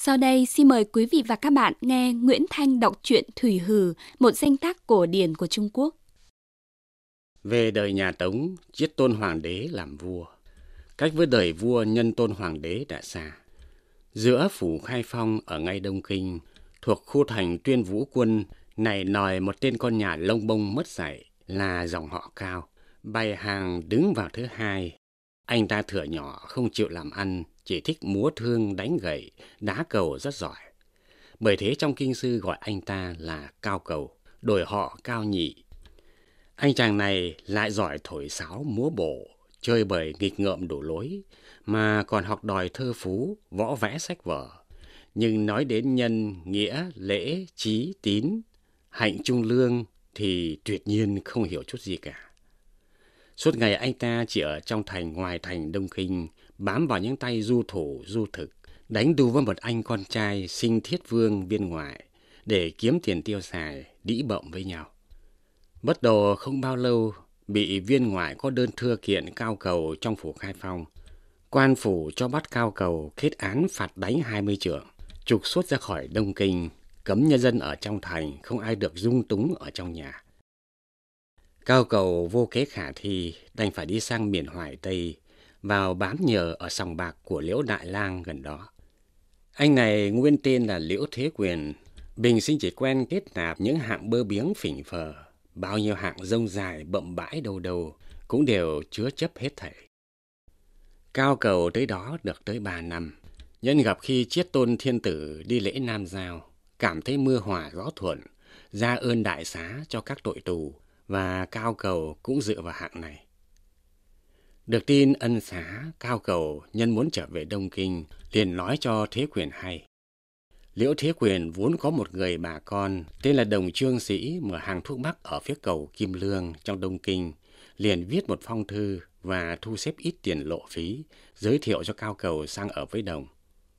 Sau đây xin mời quý vị và các bạn nghe Nguyễn Thanh đọc truyện Thủy Hử, một danh tác cổ điển của Trung Quốc. Về đời nhà Tống, Chiết Tôn Hoàng đế làm vua. Cách với đời vua Nhân Tôn Hoàng đế đã xa. Giữa phủ Khai Phong ở ngay Đông Kinh, thuộc khu thành Tuyên Vũ Quân, này nòi một tên con nhà lông bông mất dạy là dòng họ Cao. Bày hàng đứng vào thứ hai. Anh ta thửa nhỏ không chịu làm ăn, chỉ thích múa thương đánh gậy, đá cầu rất giỏi. Bởi thế trong kinh sư gọi anh ta là Cao Cầu, đổi họ Cao Nhị. Anh chàng này lại giỏi thổi sáo múa bổ, chơi bời nghịch ngợm đủ lối, mà còn học đòi thơ phú, võ vẽ sách vở. Nhưng nói đến nhân, nghĩa, lễ, trí, tín, hạnh trung lương thì tuyệt nhiên không hiểu chút gì cả. Suốt ngày anh ta chỉ ở trong thành ngoài thành Đông Kinh, bám vào những tay du thủ, du thực, đánh đu với một anh con trai sinh thiết vương bên ngoài để kiếm tiền tiêu xài, đĩ bợm với nhau. Bất đồ không bao lâu, bị viên ngoại có đơn thưa kiện Cao Cầu trong phủ Khai Phong. Quan phủ cho bắt Cao Cầu kết án phạt đánh 20 chưởng, trục xuất ra khỏi Đông Kinh, cấm nhân dân ở trong thành, không ai được dung túng ở trong nhà. Cao Cầu vô kế khả thi, đành phải đi sang miền Hoài Tây, vào bám nhờ ở sòng bạc của Liễu Đại Lang gần đó. Anh này nguyên tên là Liễu Thế Quyền, bình sinh chỉ quen kết nạp những hạng bơ biếng phỉnh phờ, bao nhiêu hạng rông dài bậm bãi đâu đâu cũng đều chứa chấp hết thảy. Cao Cầu tới đó được tới 3 năm, nhân gặp khi Chiết Tôn Thiên Tử đi lễ Nam Giao, cảm thấy mưa hòa gió thuận, ra ơn đại xá cho các tội tù, và Cao Cầu cũng dựa vào hạng này. Được tin ân xá, Cao Cầu nhân muốn trở về Đông Kinh, liền nói cho Thế Quyền hay. Liễu Thế Quyền vốn có một người bà con tên là Đồng Trương Sĩ, mở hàng thuốc bắc ở phía cầu Kim Lương trong Đông Kinh, liền viết một phong thư và thu xếp ít tiền lộ phí, giới thiệu cho Cao Cầu sang ở với Đồng.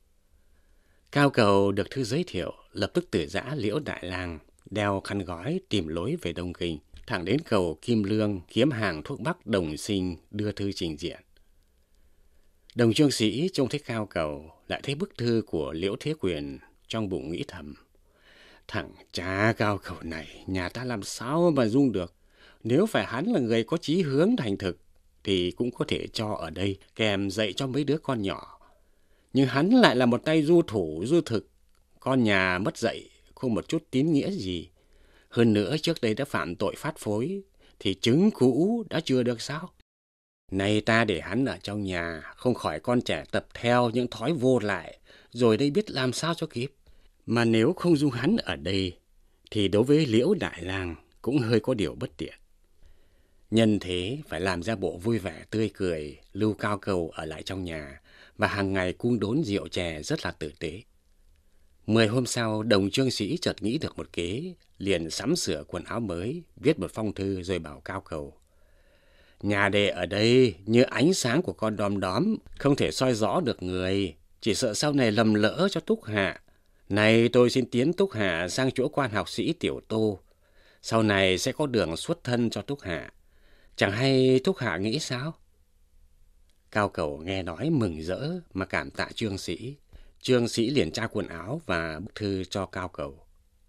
Cao Cầu được thư giới thiệu, lập tức từ giã Liễu Đại Lang, đeo khăn gói tìm lối về Đông Kinh, thẳng đến cầu Kim Lương kiếm hàng thuốc bắc Đồng Sinh đưa thư trình diện. Đồng Trương Sĩ trông thấy Cao Cầu, lại thấy bức thư của Liễu Thế Quyền, trong bụng nghĩ thầm: thằng cha Cao Cầu này nhà ta làm sao mà dung được. Nếu phải hắn là người có chí hướng thành thực thì cũng có thể cho ở đây kèm dạy cho mấy đứa con nhỏ. Nhưng hắn lại là một tay du thủ du thực, con nhà mất dạy, không một chút tín nghĩa gì. Hơn nữa trước đây đã phạm tội phát phối, thì chứng cũ đã chưa được sao? Nay ta để hắn ở trong nhà, không khỏi con trẻ tập theo những thói vô lại, rồi đây biết làm sao cho kịp. Mà nếu không dung hắn ở đây, thì đối với Liễu Đại Lang cũng hơi có điều bất tiện. Nhân thế phải làm ra bộ vui vẻ tươi cười, lưu Cao Cầu ở lại trong nhà, và hàng ngày cung đốn rượu chè rất là tử tế. 10 hôm sau, Đồng Trương Sĩ chợt nghĩ được một kế, liền sắm sửa quần áo mới, viết một phong thư rồi bảo Cao Cầu: nhà đệ ở đây như ánh sáng của con đom đóm, không thể soi rõ được người, chỉ sợ sau này lầm lỡ cho Túc Hạ. Này tôi xin tiến Túc Hạ sang chỗ quan học sĩ Tiểu Tô, sau này sẽ có đường xuất thân cho Túc Hạ. Chẳng hay Túc Hạ nghĩ sao? Cao Cầu nghe nói mừng rỡ mà cảm tạ Trương Sĩ. Trương Sĩ liền trao quần áo và bức thư cho Cao Cầu.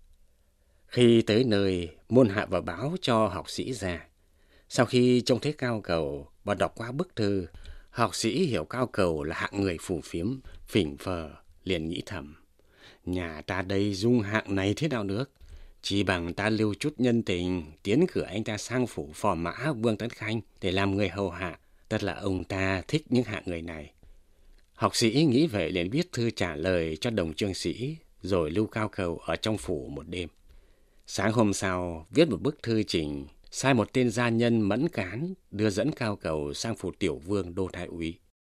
Khi tới nơi, môn hạ vào báo cho học sĩ ra. Sau khi trông thấy Cao Cầu và đọc qua bức thư, học sĩ hiểu Cao Cầu là hạng người phù phiếm, phỉnh phờ, liền nghĩ thầm: nhà ta đây dung hạng này thế nào được? Chỉ bằng ta lưu chút nhân tình, tiến cử anh ta sang phủ phò mã Vương Tấn Khanh để làm người hầu hạ. Tất là ông ta thích những hạng người này. Học sĩ nghĩ vậy liền viết thư trả lời cho Đồng Trương Sĩ, rồi lưu Cao Cầu ở trong phủ một đêm. Sáng hôm sau, viết một bức thư trình, sai một tên gia nhân mẫn cán đưa dẫn Cao Cầu sang phủ Tiểu Vương Đô Thái Úy.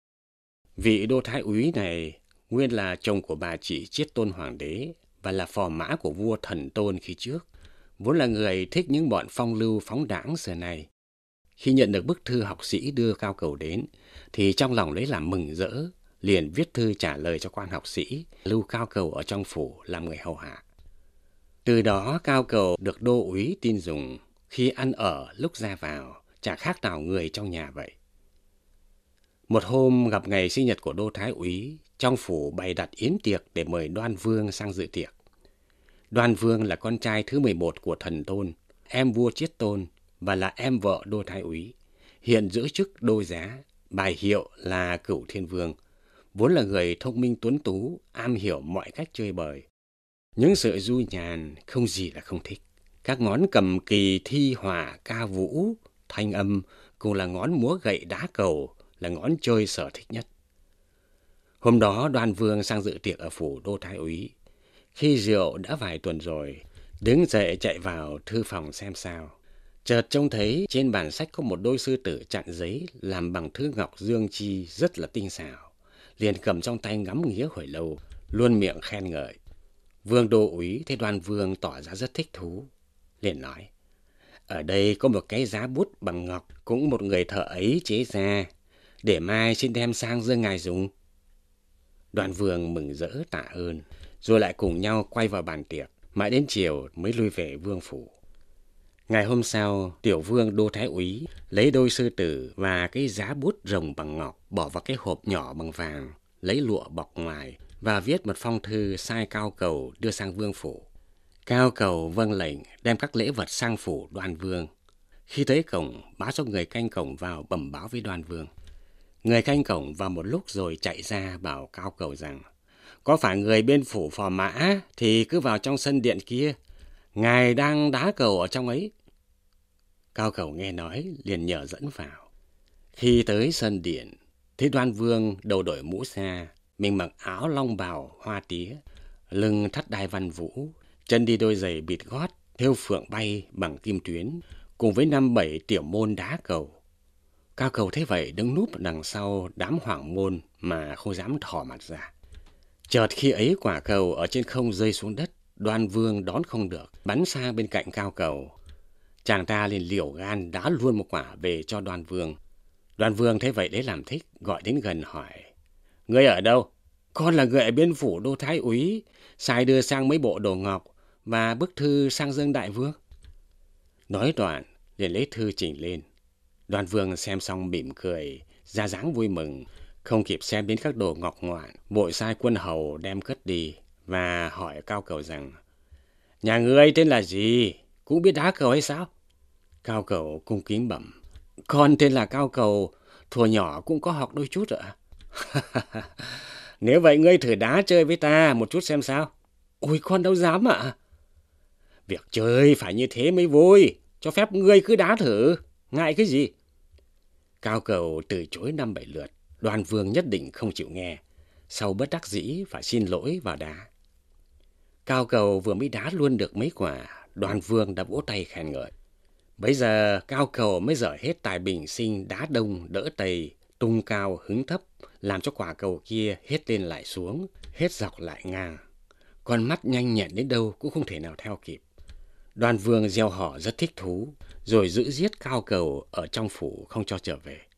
Vị Đô Thái Úy này nguyên là chồng của bà chị Chiết Tôn Hoàng đế và là phò mã của vua Thần Tôn khi trước, vốn là người thích những bọn phong lưu phóng đãng xưa này. Khi nhận được bức thư học sĩ đưa Cao Cầu đến, thì trong lòng lấy làm mừng rỡ, liền viết thư trả lời cho quan học sĩ, lưu Cao Cầu ở trong phủ làm người hầu hạ. Từ đó Cao Cầu được đô úy tin dùng, khi ăn ở lúc ra vào, chả khác nào người trong nhà vậy. Một hôm gặp ngày sinh nhật của Đô Thái Úy, Trong phủ bày đặt yến tiệc để mời Đoan Vương sang dự tiệc. Đoan Vương là con trai thứ 11 của Thần Tôn, em vua Chiết Tôn và là em vợ Đô Thái Úy, hiện giữ chức đô giá, bài hiệu là Cửu Thiên Vương, vốn là người thông minh tuấn tú, am hiểu mọi cách chơi bời. Những sự du nhàn không gì là không thích. Các ngón cầm kỳ thi họa ca vũ, thanh âm cùng là ngón múa gậy đá cầu là ngón chơi sở thích nhất. Hôm đó Đoan Vương sang dự tiệc ở phủ Đô Thái Úy. Khi rượu đã vài tuần rồi, đứng dậy chạy vào thư phòng xem sao. Chợt trông thấy trên bàn sách có một đôi sư tử chặn giấy làm bằng thứ ngọc dương chi rất là tinh xảo. Liền cầm trong tay ngắm nghía hồi lâu, luôn miệng khen ngợi. Vương Đô Úy thấy Đoan Vương tỏ ra rất thích thú, liền nói: ở đây có một cái giá bút bằng ngọc, cũng một người thợ ấy chế ra, để mai xin đem sang dâng ngài dùng. Đoan Vương mừng rỡ tạ ơn, rồi lại cùng nhau quay vào bàn tiệc, mãi đến chiều mới lui về vương phủ. Ngày hôm sau, tiểu vương Đô Thái Úy lấy đôi sư tử và cái giá bút rồng bằng ngọc bỏ vào cái hộp nhỏ bằng vàng, lấy lụa bọc ngoài và viết một phong thư sai Cao Cầu đưa sang vương phủ. Cao Cầu vâng lệnh đem các lễ vật sang phủ Đoan Vương. Khi tới cổng, báo cho người canh cổng vào bẩm báo với Đoan Vương. Người canh cổng vào một lúc rồi chạy ra bảo Cao Cầu rằng: có phải người bên phủ Phò Mã thì cứ vào trong sân điện kia, ngài đang đá cầu ở trong ấy. Cao Cầu nghe nói liền nhờ dẫn vào. Khi tới sân điện, thấy Đoan Vương đầu đội mũ xa, mình mặc áo long bào hoa tía, lưng thắt đai văn vũ, chân đi đôi giày bịt gót thêu phượng bay bằng kim tuyến, cùng với 5-7 tiểu môn đá cầu. Cao Cầu thế vậy đứng núp đằng sau đám hoàng môn mà không dám thò mặt ra. Chợt khi ấy quả cầu ở trên không rơi xuống đất, Đoan Vương đón không được, bắn sang bên cạnh Cao Cầu. Chàng ta liền liều gan đá luôn một quả về cho Đoan Vương. Đoan Vương thấy vậy đấy làm thích, gọi đến gần hỏi: ngươi ở đâu? Con là người ở bên phủ Đô Thái Úy, sai đưa sang mấy bộ đồ ngọc và bức thư sang dâng đại vương. Nói đoạn liền lấy thư chỉnh lên. Đoan Vương xem xong mỉm cười, ra dáng vui mừng, không kịp xem đến các đồ ngọc ngoạn, vội sai quân hầu đem cất đi và hỏi Cao Cầu rằng: nhà ngươi tên là gì? Cũng biết đá cầu hay sao? Cao Cầu cung kính bẩm: con tên là Cao Cầu, thuở nhỏ cũng có học đôi chút ạ. Nếu vậy ngươi thử đá chơi với ta một chút xem sao. Ôi con đâu dám ạ. Việc chơi phải như thế mới vui, cho phép ngươi cứ đá thử, ngại cái gì? Cao Cầu từ chối 5-7 lượt, Đoan Vương nhất định không chịu nghe, sau bất đắc dĩ phải xin lỗi vào đá. Cao Cầu vừa mới đá luôn được mấy quả, Đoan Vương đã vỗ tay khen ngợi. Bấy giờ Cao Cầu mới dở hết tài bình sinh đá đông đỡ tây, tung cao hứng thấp, làm cho quả cầu kia hết lên lại xuống, hết dọc lại ngang. Con mắt nhanh nhẹn đến đâu cũng không thể nào theo kịp. Đoan Vương gieo họ rất thích thú, rồi giữ giết Cao Cầu ở trong phủ không cho trở về.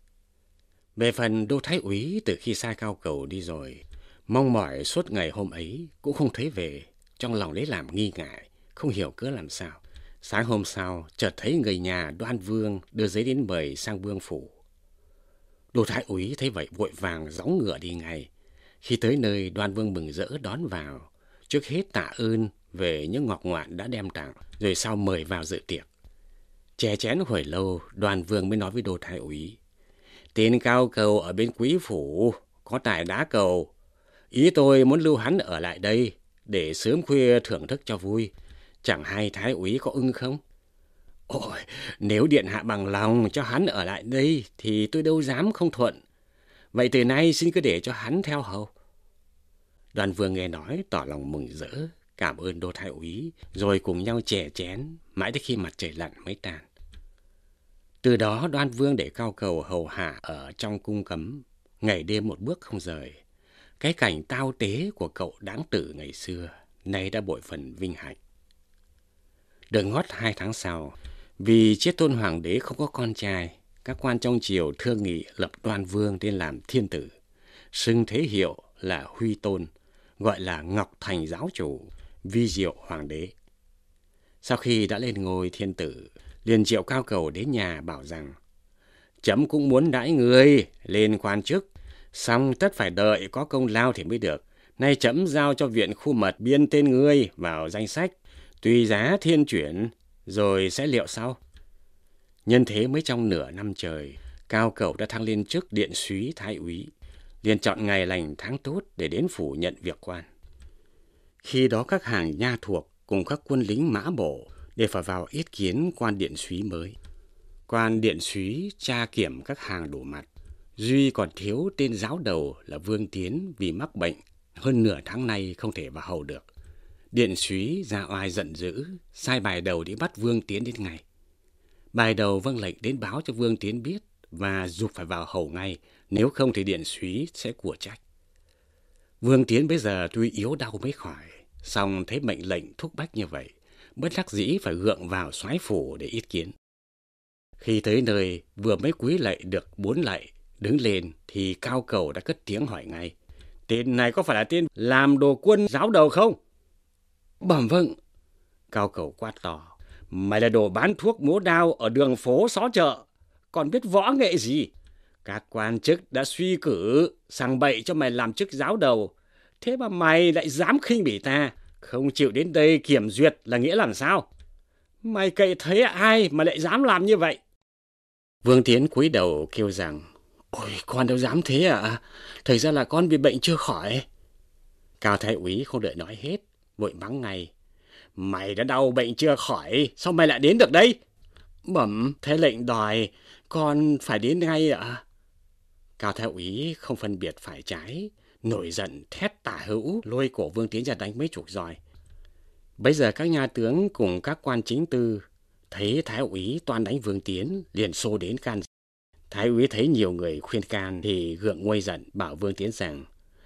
Về phần Đô Thái Úy, từ khi sai Cao Cầu đi rồi, mong mỏi suốt ngày hôm ấy cũng không thấy về, trong lòng lấy làm nghi ngại, không hiểu cớ làm sao. Sáng hôm sau, chợt thấy người nhà Đoan Vương đưa giấy đến mời sang vương phủ. Đô Thái Úy thấy vậy vội vàng gióng ngựa đi ngay. Khi tới nơi, Đoan Vương mừng rỡ đón vào, trước hết tạ ơn về những ngọc ngoạn đã đem tặng, rồi sau mời vào dự tiệc. Chè chén hồi lâu, Đoan Vương mới nói với Đô Thái Úy: tên Cao Cầu ở bên quý phủ, có tài đá cầu. Ý tôi muốn lưu hắn ở lại đây, để sớm khuya thưởng thức cho vui. Chẳng hay Thái Úy có ưng không? Ôi, nếu điện hạ bằng lòng cho hắn ở lại đây, thì tôi đâu dám không thuận. Vậy từ nay xin cứ để cho hắn theo hầu. Đoan Vương nghe nói tỏ lòng mừng rỡ, cảm ơn Đô Thái Úy, rồi cùng nhau chè chén, mãi đến khi mặt trời lặn mới tan. Từ đó Đoan Vương để Cao Cầu hầu hạ ở trong cung cấm, ngày đêm một bước không rời. Cái cảnh tao tế của cậu đáng tử ngày xưa, nay đã bội phần vinh hạnh. Được ngót 2 tháng sau, vì Chiết Tôn Hoàng đế không có con trai, các quan trong triều thương nghị lập Đoan Vương lên làm thiên tử, xưng thế hiệu là Huy Tôn, gọi là Ngọc Thành giáo chủ, vi diệu hoàng đế. Sau khi đã lên ngôi thiên tử, liền triệu Cao Cầu đến nhà bảo rằng: chấm cũng muốn đãi người lên quan chức, Xong tất phải đợi có công lao thì mới được. Nay trẫm giao cho viện khu mật biên tên ngươi vào danh sách, tùy giá thiên chuyển, rồi sẽ liệu sau. Nhân thế mới trong nửa năm trời, Cao Cầu đã thăng lên chức điện súy thái úy, liền chọn ngày lành tháng tốt để đến phủ nhận việc quan. Khi đó các hàng nha thuộc cùng các quân lính mã bộ đều phải vào yết kiến quan điện súy mới. Quan điện súy tra kiểm các hàng đủ mặt, duy còn thiếu tên giáo đầu là Vương Tiến vì mắc bệnh, hơn nửa tháng nay không thể vào hầu được. Điện súy ra oai giận dữ, sai bài đầu đi bắt Vương Tiến đến ngay. Bài đầu vâng lệnh đến báo cho Vương Tiến biết và giục phải vào hầu ngay, nếu không thì điện súy sẽ của trách. Vương Tiến bây giờ tuy yếu đau mới khỏi, song thấy mệnh lệnh thúc bách như vậy, bất đắc dĩ phải gượng vào soái phủ để yết kiến. Khi tới nơi, vừa mới cúi lạy được 4 lạy, đứng lên thì Cao Cầu đã cất tiếng hỏi ngay: tên này có phải là tên làm đồ quân giáo đầu không? Bẩm vâng. Cao Cầu quát to: mày là đồ bán thuốc múa đao ở đường phố xó chợ, còn biết võ nghệ gì? Các quan chức đã suy cử sang bậy cho mày làm chức giáo đầu, thế mà mày lại dám khinh bỉ ta, không chịu đến đây kiểm duyệt là nghĩa làm sao? Mày cậy thế ai mà lại dám làm như vậy? Vương Tiến cúi đầu kêu rằng: ôi, con đâu dám thế ạ, thực ra là con bị bệnh chưa khỏi. Cao thái úy không đợi nói hết, vội mắng ngay: mày đã đau bệnh chưa khỏi, sao mày lại đến được đây? Bẩm, thế lệnh đòi, con phải đến ngay ạ. Cao thái úy không phân biệt phải trái, nổi giận thét tả hữu, lôi cổ Vương Tiến ra đánh mấy chục roi. Bây giờ các nha tướng cùng các quan chính tư thấy thái úy toan đánh Vương Tiến, liền xô đến can. Thái úy thấy nhiều người khuyên can thì gượng nguôi giận, bảo Vương Tiến rằng: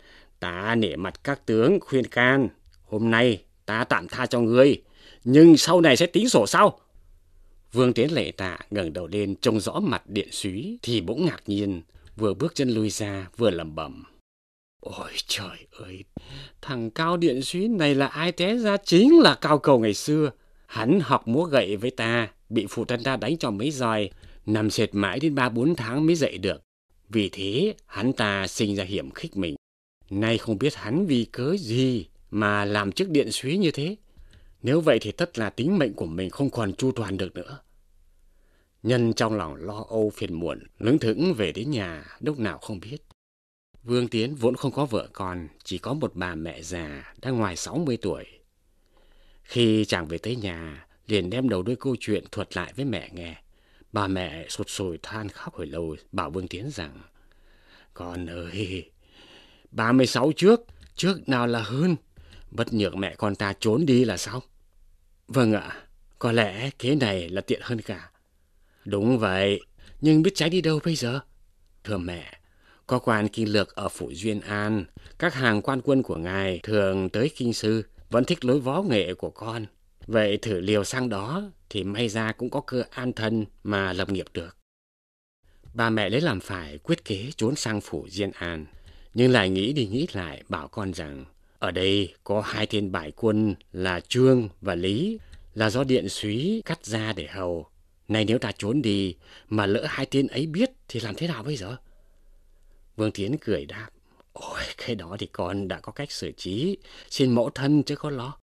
ta nể mặt các tướng khuyên can, hôm nay ta tạm tha cho ngươi, nhưng sau này sẽ tính sổ sau. Vương Tiến lệ tạ ngẩng đầu lên trông rõ mặt điện súy thì bỗng ngạc nhiên, vừa bước chân lui ra vừa lẩm bẩm: ôi trời ơi, thằng Cao điện súy này là ai té ra? Chính là Cao Cầu ngày xưa. Hắn học múa gậy với ta, bị phụ thân ta đánh cho mấy roi, nằm sệt mãi đến 3-4 tháng mới dậy được. Vì thế hắn ta sinh ra hiểm khích mình. Nay không biết hắn vì cớ gì mà làm chức điện súy như thế. Nếu vậy thì tất là tính mệnh của mình không còn chu toàn được nữa. Nhân trong lòng lo âu phiền muộn, lững thững về đến nhà lúc nào không biết. Vương Tiến vốn không có vợ con, chỉ có một bà mẹ già đang ngoài 60 tuổi. Khi chàng về tới nhà, liền đem đầu đuôi câu chuyện thuật lại với mẹ nghe. Bà mẹ sụt sùi than khóc hồi lâu, bảo Vương Tiến rằng: con ơi, 36 trước nào là hơn, bất nhược mẹ con ta trốn đi là sao? Vâng ạ, có lẽ kế này là tiện hơn cả. Đúng vậy, nhưng biết trái đi đâu bây giờ? Thưa mẹ, có quan kinh lược ở phủ Duyên An, các hàng quan quân của ngài thường tới kinh sư, vẫn thích lối võ nghệ của con. Vậy thử liều sang đó thì may ra cũng có cơ an thân mà lập nghiệp được. Bà mẹ lấy làm phải quyết kế trốn sang phủ Duyên An, nhưng lại nghĩ đi nghĩ lại bảo con rằng ở đây có 2 tên bại quân là Trương và Lý, là do điện súy cắt ra để hầu. Này nếu ta trốn đi mà lỡ 2 tên ấy biết thì làm thế nào bây giờ? Vương Tiến cười đáp: ôi, cái đó thì con đã có cách xử trí, xin mẫu thân chứ có lo.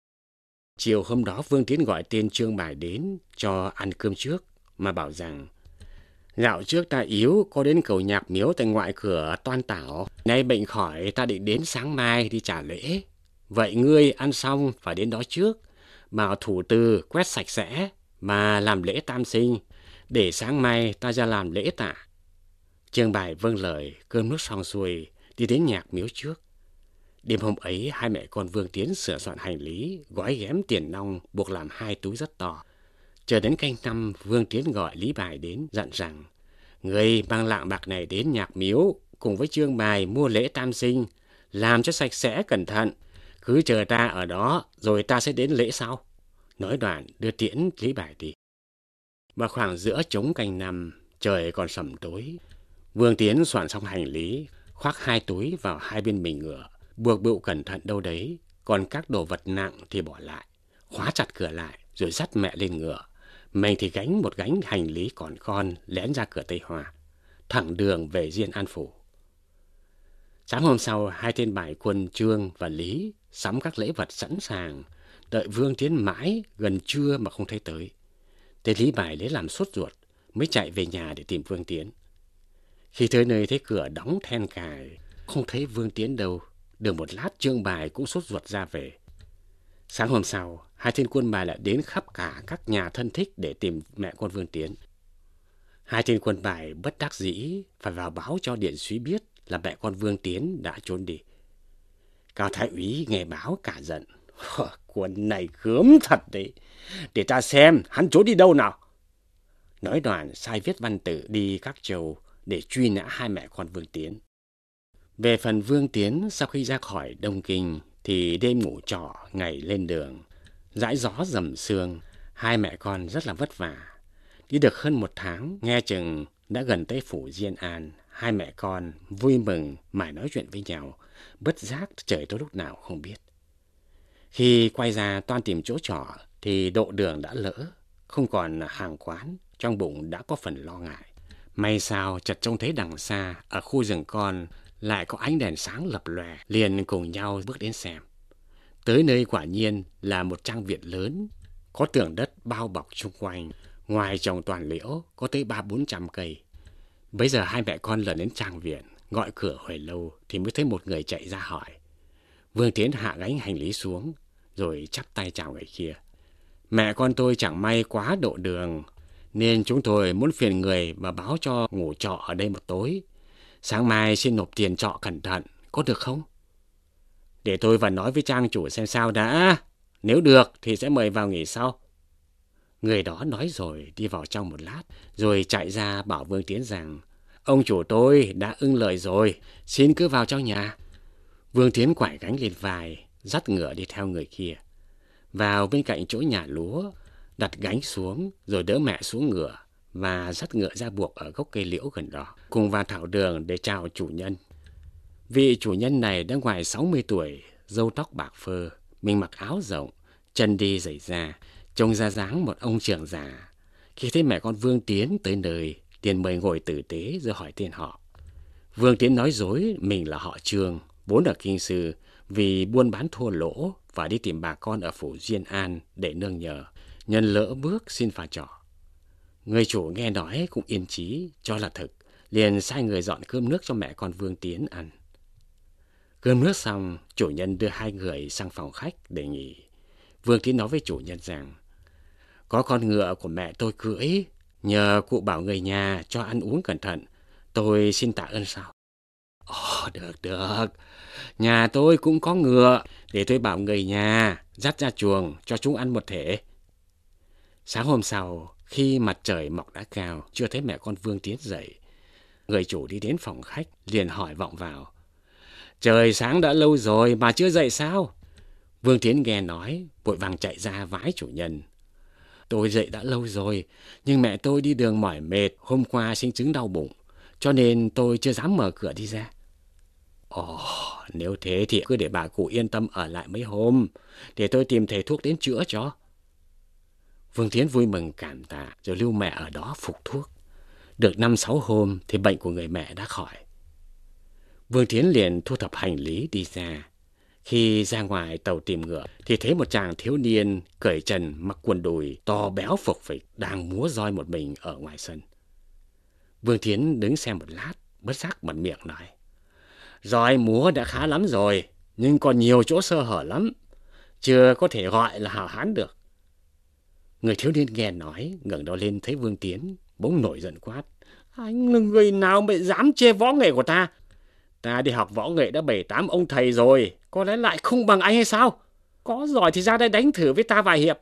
Chiều hôm đó Vương Tiến gọi tên Trương Bài đến cho ăn cơm trước, mà bảo rằng: dạo trước ta yếu có đến cầu Nhạc Miếu tại ngoại cửa Toan Tảo, nay bệnh khỏi ta định đến sáng mai đi trả lễ. Vậy ngươi ăn xong phải đến đó trước, bảo thủ từ quét sạch sẽ mà làm lễ tam sinh, để sáng mai ta ra làm lễ tạ. Trương Bài vâng lời, cơm nước xong xuôi, đi đến Nhạc Miếu trước. Đêm hôm ấy, 2 mẹ con Vương Tiến sửa soạn hành lý, gói ghém tiền nong, buộc làm 2 túi rất to. Chờ đến canh 5, Vương Tiến gọi Lý Bài đến, dặn rằng: người mang lạng bạc này đến Nhạc Miếu, cùng với Trương Bài mua lễ tam sinh, làm cho sạch sẽ cẩn thận. Cứ chờ ta ở đó, rồi ta sẽ đến lễ sau. Nói đoạn, đưa tiễn Lý Bài đi. Và khoảng giữa trống canh 5, trời còn sẩm tối. Vương Tiến soạn xong hành lý, khoác 2 túi vào 2 bên mình ngựa, buộc bựu cẩn thận đâu đấy, còn các đồ vật nặng thì bỏ lại, khóa chặt cửa lại, rồi dắt mẹ lên ngựa. Mình thì gánh một gánh hành lý còn con lén ra cửa Tây Hòa, thẳng đường về Diên An Phủ. Sáng hôm sau, hai tên bài quân Trương và Lý sắm các lễ vật sẵn sàng, đợi Vương Tiến mãi gần trưa mà không thấy tới. Tên Lý Bài lấy làm sốt ruột, mới chạy về nhà để tìm Vương Tiến. Khi tới nơi thấy cửa đóng then cài, không thấy Vương Tiến đâu. Được một lát, Trương Bài cũng sốt ruột ra về. Sáng hôm sau, hai tên quân bài lại đến khắp cả các nhà thân thích để tìm mẹ con Vương Tiến. Hai tên quân bài bất đắc dĩ phải vào báo cho Điện Súy biết là mẹ con Vương Tiến đã trốn đi. Cao Thái úy nghe báo cả giận. Quân này gớm thật đấy. Để ta xem hắn trốn đi đâu nào. Nói đoạn sai viết văn tự đi các châu để truy nã hai mẹ con Vương Tiến. Về phần Vương Tiến, sau khi ra khỏi Đông Kinh thì đêm ngủ trọ, ngày lên đường. Dãi gió dầm sương, hai mẹ con rất là vất vả. Đi được hơn 1 tháng, nghe chừng đã gần tới phủ Diên An. Hai mẹ con vui mừng mải nói chuyện với nhau, bất giác trời tối lúc nào không biết. Khi quay ra toan tìm chỗ trọ thì độ đường đã lỡ, không còn hàng quán, trong bụng đã có phần lo ngại. May sao chợt trông thấy đằng xa ở khu rừng con lại có ánh đèn sáng lập lòe, liền cùng nhau bước đến xem. Tới nơi quả nhiên là một trang viện lớn, có tường đất bao bọc xung quanh, ngoài trồng toàn liễu có tới 300-400 cây. Bấy giờ hai mẹ con lần đến trang viện, gọi cửa hồi lâu thì mới thấy một người chạy ra hỏi. Vương Tiến hạ gánh hành lý xuống, rồi chắp tay chào người kia. Mẹ con tôi chẳng may quá độ đường, nên chúng tôi muốn phiền người mà báo cho ngủ trọ ở đây một tối. Sáng mai xin nộp tiền trọ cẩn thận, có được không? Để tôi vào nói với trang chủ xem sao đã. Nếu được thì sẽ mời vào nghỉ sau. Người đó nói rồi đi vào trong một lát, rồi chạy ra bảo Vương Tiến rằng ông chủ tôi đã ưng lời rồi, xin cứ vào trong nhà. Vương Tiến quải gánh lên vai, dắt ngựa đi theo người kia. Vào bên cạnh chỗ nhà lúa, đặt gánh xuống rồi đỡ mẹ xuống ngựa và dắt ngựa ra buộc ở gốc cây liễu gần đó, cùng vào thảo đường để chào chủ nhân. Vị chủ nhân này đã ngoài 60 tuổi, râu tóc bạc phơ, mình mặc áo rộng, chân đi giày da, trông ra dáng một ông trưởng già. Khi thấy mẹ con Vương Tiến tới nơi, liền mời ngồi tử tế rồi hỏi tên họ. Vương Tiến nói dối mình là họ Trương, vốn ở Kinh Sư, vì buôn bán thua lỗ và đi tìm bà con ở phủ Diên An để nương nhờ, nhân lỡ bước xin vào trọ. Người chủ nghe nói cũng yên chí, cho là thực, liền sai người dọn cơm nước cho mẹ con Vương Tiến ăn. Cơm nước xong, chủ nhân đưa hai người sang phòng khách để nghỉ. Vương Tiến nói với chủ nhân rằng, có con ngựa của mẹ tôi cưỡi, nhờ cụ bảo người nhà cho ăn uống cẩn thận, tôi xin tạ ơn sau. Ồ, được, nhà tôi cũng có ngựa, để tôi bảo người nhà dắt ra chuồng cho chúng ăn một thể. Sáng hôm sau, khi mặt trời mọc đã cao, chưa thấy mẹ con Vương Tiến dậy, người chủ đi đến phòng khách, liền hỏi vọng vào. Trời sáng đã lâu rồi mà chưa dậy sao? Vương Tiến nghe nói, vội vàng chạy ra vái chủ nhân. Tôi dậy đã lâu rồi, nhưng mẹ tôi đi đường mỏi mệt, hôm qua sinh chứng đau bụng, cho nên tôi chưa dám mở cửa đi ra. Ồ, nếu thế thì cứ để bà cụ yên tâm ở lại mấy hôm, để tôi tìm thầy thuốc đến chữa cho. Vương Tiến vui mừng cảm tạ, rồi lưu mẹ ở đó phục thuốc. Được 5-6 hôm thì bệnh của người mẹ đã khỏi. Vương Tiến liền thu thập hành lý đi ra. Khi ra ngoài tàu tìm ngựa thì thấy một chàng thiếu niên cởi trần mặc quần đùi to béo phộc phịch đang múa roi một mình ở ngoài sân. Vương Tiến đứng xem một lát, bất giác bật miệng nói. Roi múa đã khá lắm rồi, nhưng còn nhiều chỗ sơ hở lắm, chưa có thể gọi là hào hán được. Người thiếu niên nghe nói, ngẩng đầu lên thấy Vương Tiến, bỗng nổi giận quát. Anh là người nào mà dám chê võ nghệ của ta? Ta đi học võ nghệ đã 7-8 ông thầy rồi, có lẽ lại không bằng anh hay sao? Có giỏi thì ra đây đánh thử với ta vài hiệp.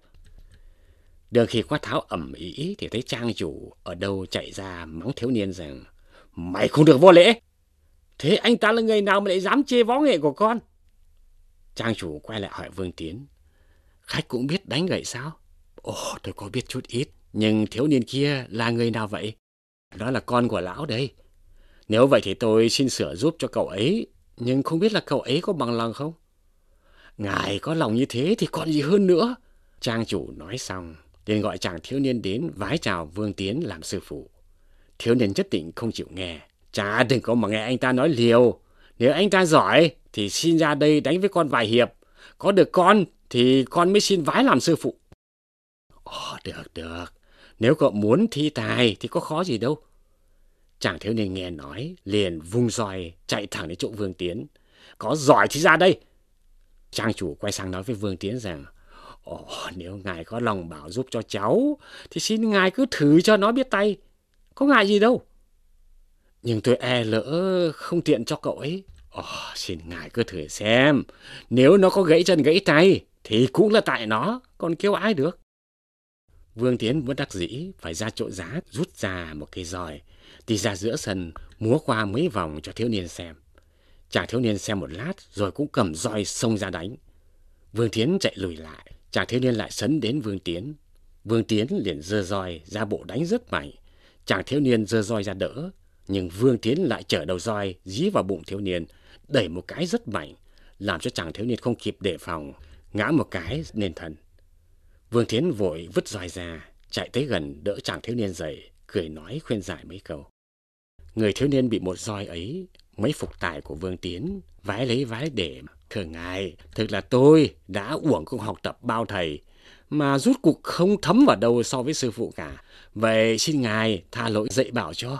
Đương khi quát tháo ầm ĩ thì thấy trang chủ ở đâu chạy ra mắng thiếu niên rằng, mày không được vô lễ. Thế anh ta là người nào mà lại dám chê võ nghệ của con? Trang chủ quay lại hỏi Vương Tiến, khách cũng biết đánh gậy sao? Ồ, tôi có biết chút ít, nhưng thiếu niên kia là người nào vậy? Đó là con của lão đây. Nếu vậy thì tôi xin sửa giúp cho cậu ấy, nhưng không biết là cậu ấy có bằng lòng không? Ngài có lòng như thế thì còn gì hơn nữa. Trang chủ nói xong, liền gọi chàng thiếu niên đến vái chào Vương Tiến làm sư phụ. Thiếu niên nhất định không chịu nghe. Chả đừng có mà nghe anh ta nói liều. Nếu anh ta giỏi thì xin ra đây đánh với con vài hiệp. Có được con thì con mới xin vái làm sư phụ. Được. Nếu cậu muốn thi tài thì có khó gì đâu. Chàng thiếu niên nghe nói, liền vung roi chạy thẳng đến chỗ Vương Tiến. Có giỏi thì ra đây. Trang chủ quay sang nói với Vương Tiến rằng, nếu ngài có lòng bảo giúp cho cháu, thì xin ngài cứ thử cho nó biết tay. Có ngại gì đâu. Nhưng tôi e lỡ không tiện cho cậu ấy. Xin ngài cứ thử xem. Nếu nó có gãy chân gãy tay, thì cũng là tại nó, còn kêu ai được. Vương Tiến bất đắc dĩ phải ra chỗ giá rút ra một cây roi, đi ra giữa sân múa qua mấy vòng cho thiếu niên xem. Chàng thiếu niên xem một lát rồi cũng cầm roi xông ra đánh. Vương Tiến chạy lùi lại, chàng thiếu niên lại sấn đến Vương Tiến. Vương Tiến liền giơ roi ra bộ đánh rất mạnh. Chàng thiếu niên giơ roi ra đỡ, nhưng Vương Tiến lại chở đầu roi dí vào bụng thiếu niên, đẩy một cái rất mạnh, làm cho chàng thiếu niên không kịp đề phòng, ngã một cái nên thân. Vương Tiến vội vứt roi ra, chạy tới gần đỡ chàng thiếu niên dậy, cười nói khuyên giải mấy câu. Người thiếu niên bị một roi ấy mấy phục tài của Vương Tiến, vái lấy vái để. Thưa ngài, thực là tôi đã uổng công học tập bao thầy, mà rút cuộc không thấm vào đâu so với sư phụ cả. Vậy xin ngài tha lỗi dạy bảo cho.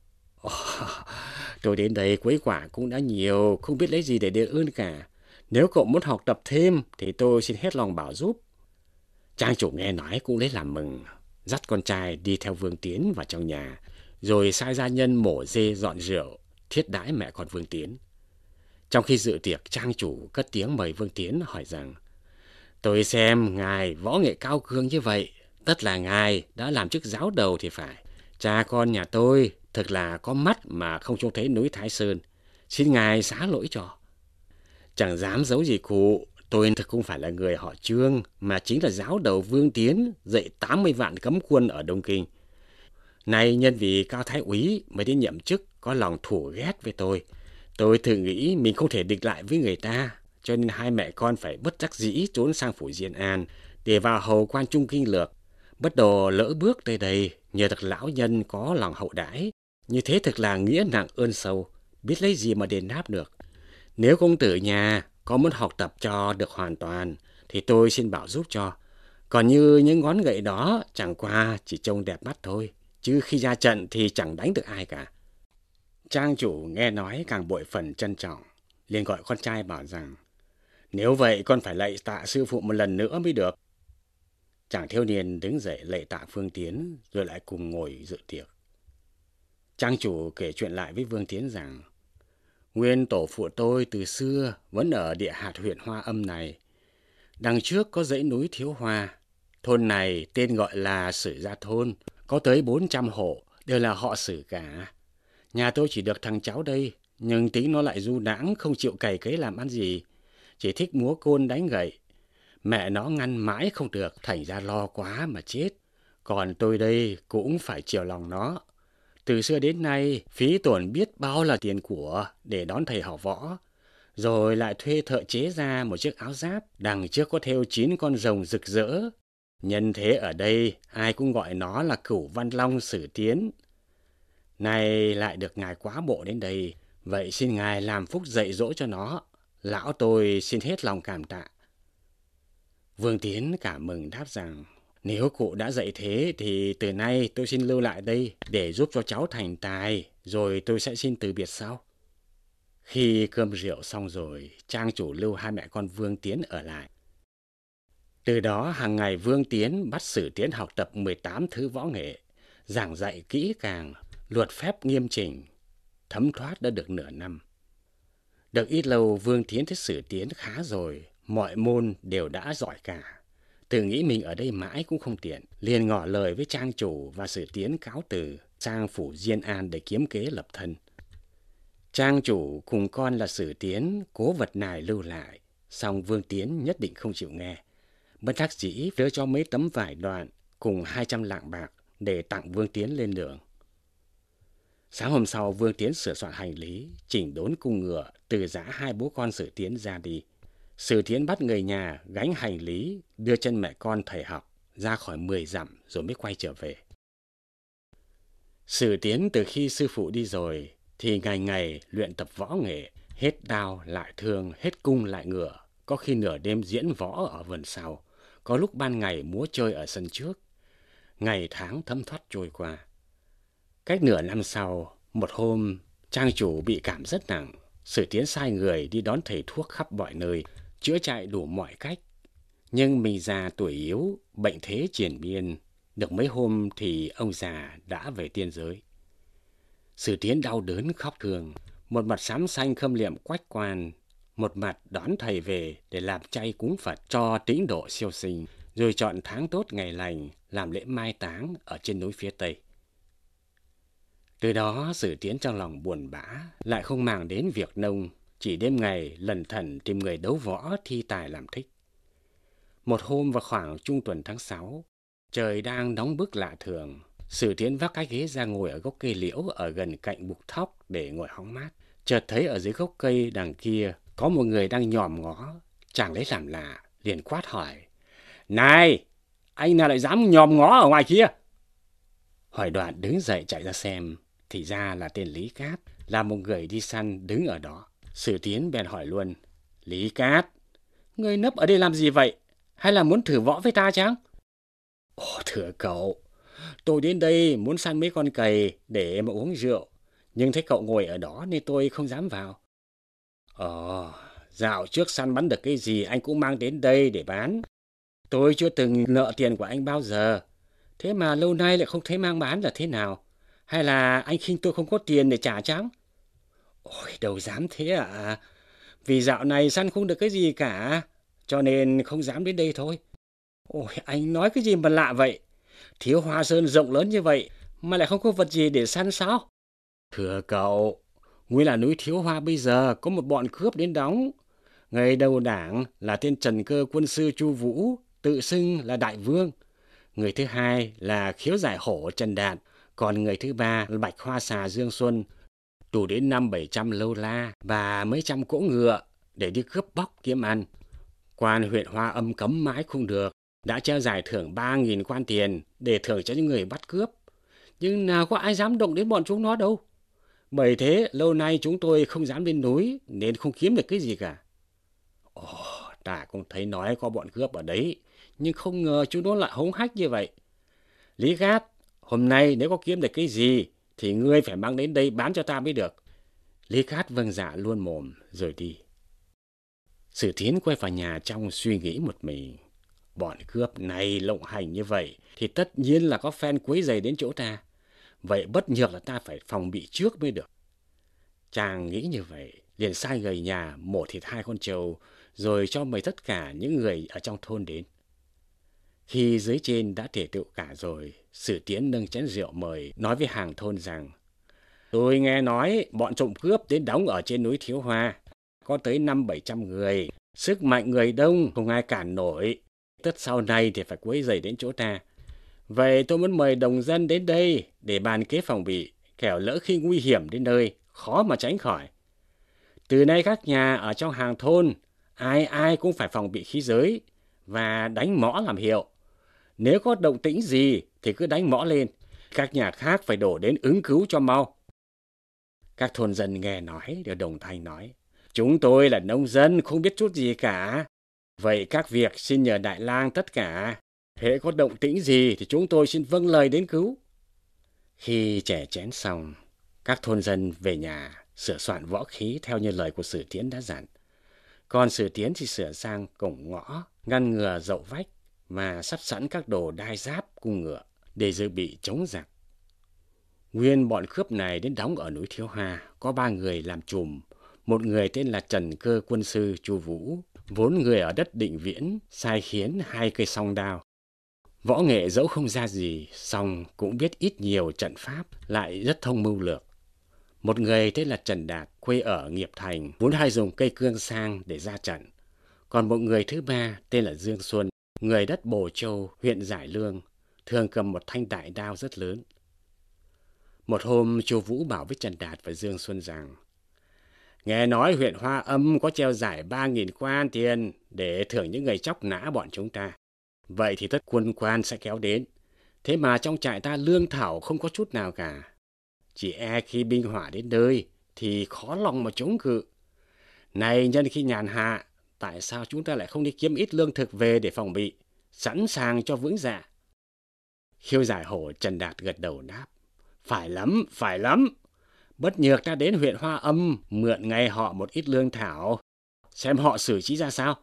Tôi đến đây quấy quả cũng đã nhiều, không biết lấy gì để đền ơn cả. Nếu cậu muốn học tập thêm thì tôi xin hết lòng bảo giúp. Trang chủ nghe nói cũng lấy làm mừng, dắt con trai đi theo Vương Tiến vào trong nhà, rồi sai gia nhân mổ dê dọn rượu, thiết đãi mẹ con Vương Tiến. Trong khi dự tiệc, trang chủ cất tiếng mời Vương Tiến hỏi rằng, tôi xem ngài võ nghệ cao cương như vậy, tất là ngài đã làm chức giáo đầu thì phải. Cha con nhà tôi thật là có mắt mà không trông thấy núi Thái Sơn, xin ngài xá lỗi cho. Chẳng dám giấu gì cụ, tôi thực không phải là người họ Trương, mà chính là giáo đầu Vương Tiến dạy 80 vạn cấm quân ở Đông Kinh. Nay nhân vì Cao Thái úy mới đến nhậm chức có lòng thù ghét với tôi thử nghĩ mình không thể địch lại với người ta, cho nên hai mẹ con phải bất đắc dĩ trốn sang phủ Diên An để vào hầu quan trung kinh lược. Bất đồ lỡ bước tới đây, nhờ thật lão nhân có lòng hậu đãi, như thế thực là nghĩa nặng ơn sâu, biết lấy gì mà đền đáp được. Nếu công tử nhà có muốn học tập cho được hoàn toàn, thì tôi xin bảo giúp cho. Còn như những ngón gậy đó, chẳng qua chỉ trông đẹp mắt thôi, chứ khi ra trận thì chẳng đánh được ai cả. Trang chủ nghe nói càng bội phần trân trọng, liền gọi con trai bảo rằng, nếu vậy con phải lạy tạ sư phụ một lần nữa mới được. Chàng thiếu niên đứng dậy lạy tạ Vương Tiến, rồi lại cùng ngồi dự tiệc. Trang chủ kể chuyện lại với Vương Tiến rằng, nguyên tổ phụ tôi từ xưa vẫn ở địa hạt huyện Hoa Âm này. Đằng trước có dãy núi Thiếu Hoa. Thôn này tên gọi là Sử Gia Thôn, có tới 400 hộ, đều là họ Sử cả. Nhà tôi chỉ được thằng cháu đây, nhưng tính nó lại du đãng, không chịu cày cấy làm ăn gì, chỉ thích múa côn đánh gậy. Mẹ nó ngăn mãi không được, thành ra lo quá mà chết. Còn tôi đây cũng phải chiều lòng nó. Từ xưa đến nay, phí tổn biết bao là tiền của để đón thầy học võ. Rồi lại thuê thợ chế ra một chiếc áo giáp, đằng trước có thêu 9 con rồng rực rỡ. Nhân thế ở đây, ai cũng gọi nó là Cửu Văn Long Sử Tiến. Nay lại được ngài quá bộ đến đây, vậy xin ngài làm phúc dạy dỗ cho nó. Lão tôi xin hết lòng cảm tạ. Vương Tiến cảm mừng đáp rằng, nếu cụ đã dạy thế thì từ nay tôi xin lưu lại đây để giúp cho cháu thành tài, rồi tôi sẽ xin từ biệt sau. Khi cơm rượu xong rồi, trang chủ lưu hai mẹ con Vương Tiến ở lại. Từ đó hàng ngày Vương Tiến bắt Sử Tiến học tập 18 thứ võ nghệ, giảng dạy kỹ càng, luật phép nghiêm chỉnh, thấm thoát đã được nửa năm. Được ít lâu Vương Tiến thấy Sử Tiến khá rồi, mọi môn đều đã giỏi cả. Tự nghĩ mình ở đây mãi cũng không tiện, liền ngỏ lời với trang chủ và Sử Tiến cáo từ sang phủ Diên An để kiếm kế lập thân. Trang chủ cùng con là Sử Tiến cố vật nài lưu lại, song Vương Tiến nhất định không chịu nghe. Bất đắc dĩ đưa cho mấy tấm vải đoạn cùng 200 lạng bạc để tặng Vương Tiến lên đường. Sáng hôm sau, Vương Tiến sửa soạn hành lý, chỉnh đốn cung ngựa, từ giã hai bố con Sử Tiến ra đi. Sử Tiến bắt người nhà gánh hành lý, đưa chân mẹ con thầy học ra khỏi 10 dặm rồi mới quay trở về. Sử Tiến từ khi sư phụ đi rồi thì ngày ngày luyện tập võ nghệ, Hết đao lại thương, hết cung lại ngựa, có khi nửa đêm diễn võ ở vườn sau, có lúc ban ngày múa chơi ở sân trước. Ngày tháng thấm thoát trôi qua. Cách nửa năm sau, một hôm, trang chủ bị cảm rất nặng. Sử Tiến sai người đi đón thầy thuốc khắp mọi nơi, chữa chạy đủ mọi cách. Nhưng mình già tuổi yếu, bệnh thế triền miên. Được mấy hôm thì ông già đã về tiên giới. Sử Tiến đau đớn khóc thương, một mặt xám xanh khâm liệm quách quan, một mặt đón thầy về để làm chay cúng Phật cho tĩnh độ siêu sinh, rồi chọn tháng tốt ngày lành làm lễ mai táng ở trên núi phía Tây. Từ đó Sử Tiến trong lòng buồn bã, lại không màng đến việc nông, chỉ đêm ngày lần thẩn tìm người đấu võ thi tài làm thích. Một hôm vào khoảng trung tuần tháng 6, trời đang nóng bức lạ thường, Sử Tiến vác cái ghế ra ngồi ở gốc cây liễu ở gần cạnh bục thóc để ngồi hóng mát. Chợt thấy ở dưới gốc cây đằng kia có một người đang nhòm ngó, chàng lấy làm lạ, liền quát hỏi: "Này, anh nào lại dám nhòm ngó ở ngoài kia?" Hỏi đoạn đứng dậy chạy ra xem, thì ra là tên Lý Cát, là một người đi săn đứng ở đó. Sử Tiến bèn hỏi luôn: "Lý Cát, ngươi nấp ở đây làm gì vậy? Hay là muốn thử võ với ta chăng?" "Ồ, thưa cậu, tôi đến đây muốn săn mấy con cầy để mà uống rượu, nhưng thấy cậu ngồi ở đó nên tôi không dám vào." Dạo trước săn bắn được cái gì anh cũng mang đến đây để bán. Tôi chưa từng nợ tiền của anh bao giờ. Thế mà lâu nay lại không thấy mang bán là thế nào? Hay là anh khinh tôi không có tiền để trả chăng?" "Ôi, đâu dám thế ạ. Vì dạo này săn không được cái gì cả, cho nên không dám đến đây thôi." "Ôi, anh nói cái gì mà lạ vậy? Thiếu Hoa Sơn rộng lớn như vậy mà lại không có vật gì để săn sao?" "Thưa cậu, nguyên là núi Thiếu Hoa bây giờ có một bọn cướp đến đóng. Người đầu đảng là tên Trần Cơ quân sư Chu Vũ, tự xưng là đại vương. Người thứ hai là khiếu giải hổ Trần Đạt, còn người thứ ba là bạch hoa xà Dương Xuân, đủ đến 500-700 lâu la và mấy trăm cỗ ngựa để đi cướp bóc kiếm ăn. Quan huyện Hoa Âm cấm mãi không được, đã treo giải thưởng 3.000 quan tiền để thưởng cho những người bắt cướp. Nhưng nào có ai dám động đến bọn chúng nó đâu. Bởi thế lâu nay chúng tôi không dám lên núi nên không kiếm được cái gì cả." "Ồ, ta cũng thấy nói có bọn cướp ở đấy, nhưng không ngờ chúng nó lại hống hách như vậy. Lý Cát, hôm nay nếu có kiếm được cái gì thì ngươi phải mang đến đây bán cho ta mới được." Lý Cát vâng dạ luôn mồm rồi đi. Sử Tiến quay vào nhà trong suy nghĩ một mình. Bọn cướp này lộng hành như vậy thì tất nhiên là có phen quấy rầy đến chỗ ta. Vậy bất nhược là ta phải phòng bị trước mới được. Chàng nghĩ như vậy, liền sai người nhà mổ thịt 2 con trâu, rồi cho mời tất cả những người ở trong thôn đến. Khi dưới trên đã tề tựu cả rồi, Sử Tiến nâng chén rượu mời, nói với hàng thôn rằng: "Tôi nghe nói bọn trộm cướp đến đóng ở trên núi Thiếu Hoa, có tới 500-700 người, sức mạnh người đông không ai cản nổi. Tất sau này thì phải quấy rầy đến chỗ ta. Vậy tôi muốn mời đồng dân đến đây để bàn kế phòng bị, kẻo lỡ khi nguy hiểm đến nơi, khó mà tránh khỏi. Từ nay các nhà ở trong hàng thôn, ai ai cũng phải phòng bị khí giới và đánh mõ làm hiệu. Nếu có động tĩnh gì thì cứ đánh mõ lên, các nhà khác phải đổ đến ứng cứu cho mau." Các thôn dân nghe nói đều đồng thanh nói: "Chúng tôi là nông dân không biết chút gì cả. Vậy các việc xin nhờ đại lang tất cả. Hễ có động tĩnh gì thì chúng tôi xin vâng lời đến cứu." Khi chè chén xong, các thôn dân về nhà sửa soạn võ khí theo như lời của Sử Tiến đã dặn. Còn Sử Tiến thì sửa sang cổng ngõ, ngăn ngừa dậu vách và sắp sẵn các đồ đai giáp cung ngựa để dự bị chống giặc. Nguyên bọn cướp này đến đóng ở núi Thiếu Hoa có 3 người làm trùm. Một người tên là Trần Cơ quân sư Chu Vũ, vốn người ở đất Định Viễn, sai khiến 2 cây song đao. Võ nghệ dẫu không ra gì, song cũng biết ít nhiều trận pháp, lại rất thông mưu lược. Một người tên là Trần Đạt, quê ở Nghiệp Thành, vốn hay dùng cây cương sang để ra trận. Còn một người thứ ba tên là Dương Xuân, người đất Bồ Châu, huyện Giải Lương, thường cầm một thanh đại đao rất lớn. Một hôm, Chu Vũ bảo với Trần Đạt và Dương Xuân rằng: "Nghe nói huyện Hoa Âm có treo giải 3.000 quan tiền để thưởng những người chóc nã bọn chúng ta. Vậy thì tất quân quan sẽ kéo đến. Thế mà trong trại ta lương thảo không có chút nào cả. Chỉ e khi binh hỏa đến nơi thì khó lòng mà chống cự. Này nhân khi nhàn hạ, tại sao chúng ta lại không đi kiếm ít lương thực về để phòng bị, sẵn sàng cho vững dạ? Khiêu Giải Hổ Trần Đạt gật đầu đáp. Phải lắm, phải lắm. Bất nhược ta đến huyện Hoa Âm mượn ngay họ một ít lương thảo, xem họ xử trí ra sao.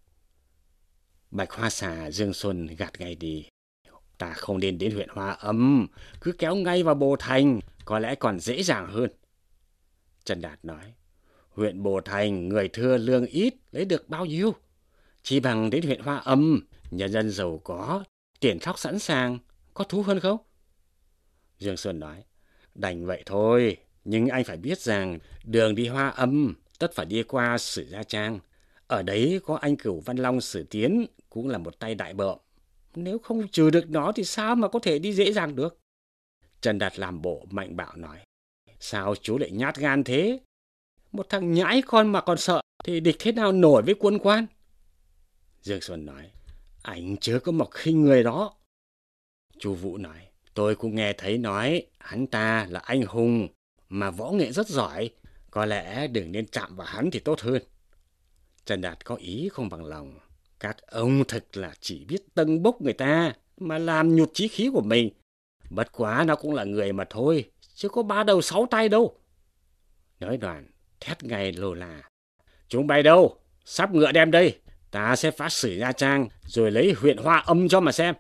Bạch Hoa Xà Dương Xuân gạt ngay đi. Ta không nên đến huyện Hoa Âm, cứ kéo ngay vào Bồ Thành, có lẽ còn dễ dàng hơn. Trần Đạt nói, huyện Bồ Thành người thưa lương ít, lấy được bao nhiêu? Chỉ bằng đến huyện Hoa Âm, nhân dân giàu có, tiền thóc sẵn sàng, có thú hơn không? Dương Xuân nói, đành vậy thôi, nhưng anh phải biết rằng đường đi Hoa Âm tất phải đi qua Sử Gia Trang. Ở đấy có anh Cửu Văn Long Sử Tiến, cũng là một tay đại bợm. Nếu không trừ được nó thì sao mà có thể đi dễ dàng được? Trần Đạt làm bộ mạnh bạo nói, sao chú lại nhát gan thế? Một thằng nhãi con mà còn sợ thì địch thế nào nổi với quân quan? Dương Xuân nói, anh chớ có mọc khinh người đó. Chu Vũ nói, tôi cũng nghe thấy nói hắn ta là anh hùng mà võ nghệ rất giỏi, có lẽ đừng nên chạm vào hắn thì tốt hơn. Trần Đạt có ý không bằng lòng. Các ông thật là chỉ biết tâng bốc người ta mà làm nhụt chí khí của mình. Bất quá nó cũng là người mà thôi, chứ có 3 đầu 6 tay đâu. Nói đoạn, thét ngay lô là, chúng bay đâu? Sắp ngựa đem đây, ta sẽ phá Sử Nha Trang rồi lấy huyện Hoa Âm cho mà xem.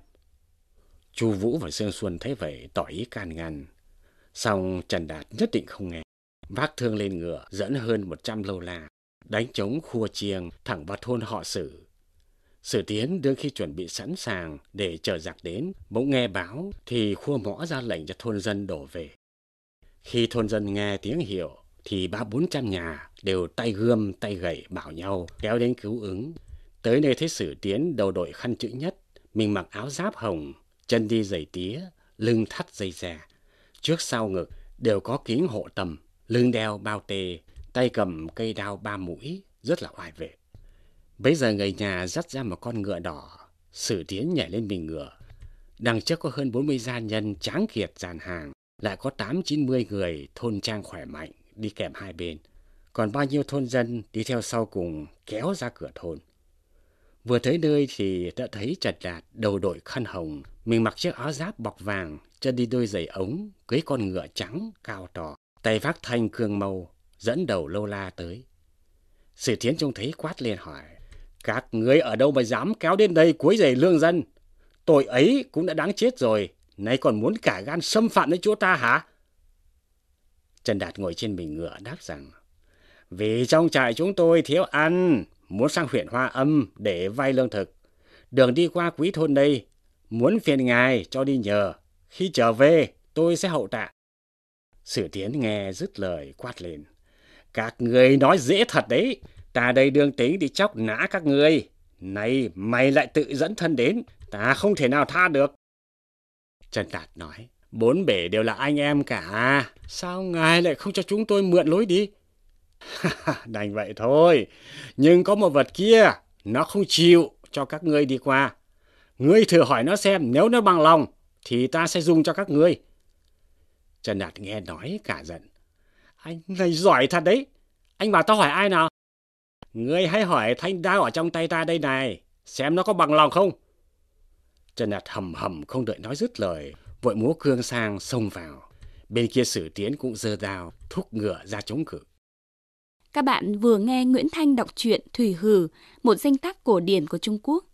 Chu Vũ và Dương Xuân thấy vậy tỏ ý can ngăn. Song Trần Đạt nhất định không nghe, vác thương lên ngựa dẫn hơn 100 lâu la, đánh trống khua chiêng thẳng vào thôn họ Sử. Sử Tiến đương khi chuẩn bị sẵn sàng để chờ giặc đến, bỗng nghe báo thì khua mõ ra lệnh cho thôn dân đổ về. Khi thôn dân nghe tiếng hiệu thì 300-400 nhà đều tay gươm tay gậy bảo nhau kéo đến cứu ứng. Tới nơi thấy Sử Tiến đầu đội khăn chữ nhất, mình mặc áo giáp hồng, chân đi giày tía, lưng thắt dây già, trước sau ngực đều có kính hộ tầm, lưng đeo bao tê, tay cầm cây đao 3 mũi, rất là oai vệ. Bấy giờ người nhà dắt ra một con ngựa đỏ, Sử Tiến nhảy lên mình ngựa. Đằng trước có hơn 40 gia nhân tráng kiệt dàn hàng, lại có 80-90 người thôn trang khỏe mạnh đi kèm hai bên. Còn bao nhiêu thôn dân đi theo sau cùng kéo ra cửa thôn. Vừa tới nơi thì đã thấy Trần Đạt đầu đội khăn hồng, mình mặc chiếc áo giáp bọc vàng, chân đi đôi giày ống, cưỡi con ngựa trắng cao to, tay vác thanh cương mâu, dẫn đầu lâu la tới. Sử Tiến trông thấy quát lên hỏi, các ngươi ở đâu mà dám kéo đến đây quấy rầy lương dân? Tội ấy cũng đã đáng chết rồi, nay còn muốn cả gan xâm phạm đến chỗ ta hả? Trần Đạt ngồi trên mình ngựa đáp rằng, vì trong trại chúng tôi thiếu ăn, muốn sang huyện Hoa Âm để vay lương thực. Đường đi qua Quý thôn đây, muốn phiền ngài cho đi nhờ, khi trở về tôi sẽ hậu tạ. Sử Tiến nghe dứt lời quát lên, các người nói dễ thật đấy, ta đây đương tính đi chóc nã các ngươi, này mày lại tự dẫn thân đến, ta không thể nào tha được. Trần Đạt nói, 4 bể đều là anh em cả, sao ngài lại không cho chúng tôi mượn lối đi? Đành vậy thôi, nhưng có một vật kia, nó không chịu cho các ngươi đi qua. Ngươi thử hỏi nó xem, nếu nó bằng lòng, thì ta sẽ dùng cho các ngươi. Trần Đạt nghe nói cả giận. Anh này giỏi thật đấy, anh bảo tao hỏi ai nào? Ngươi hãy hỏi thanh đao ở trong tay ta đây này, xem nó có bằng lòng không? Trần Đạt hầm hầm không đợi nói dứt lời, vội múa cương sang xông vào. Bên kia Sử Tiến cũng giơ đao, thúc ngựa ra chống cự. Các bạn vừa nghe Nguyễn Thanh đọc truyện Thủy Hử, một danh tác cổ điển của Trung Quốc.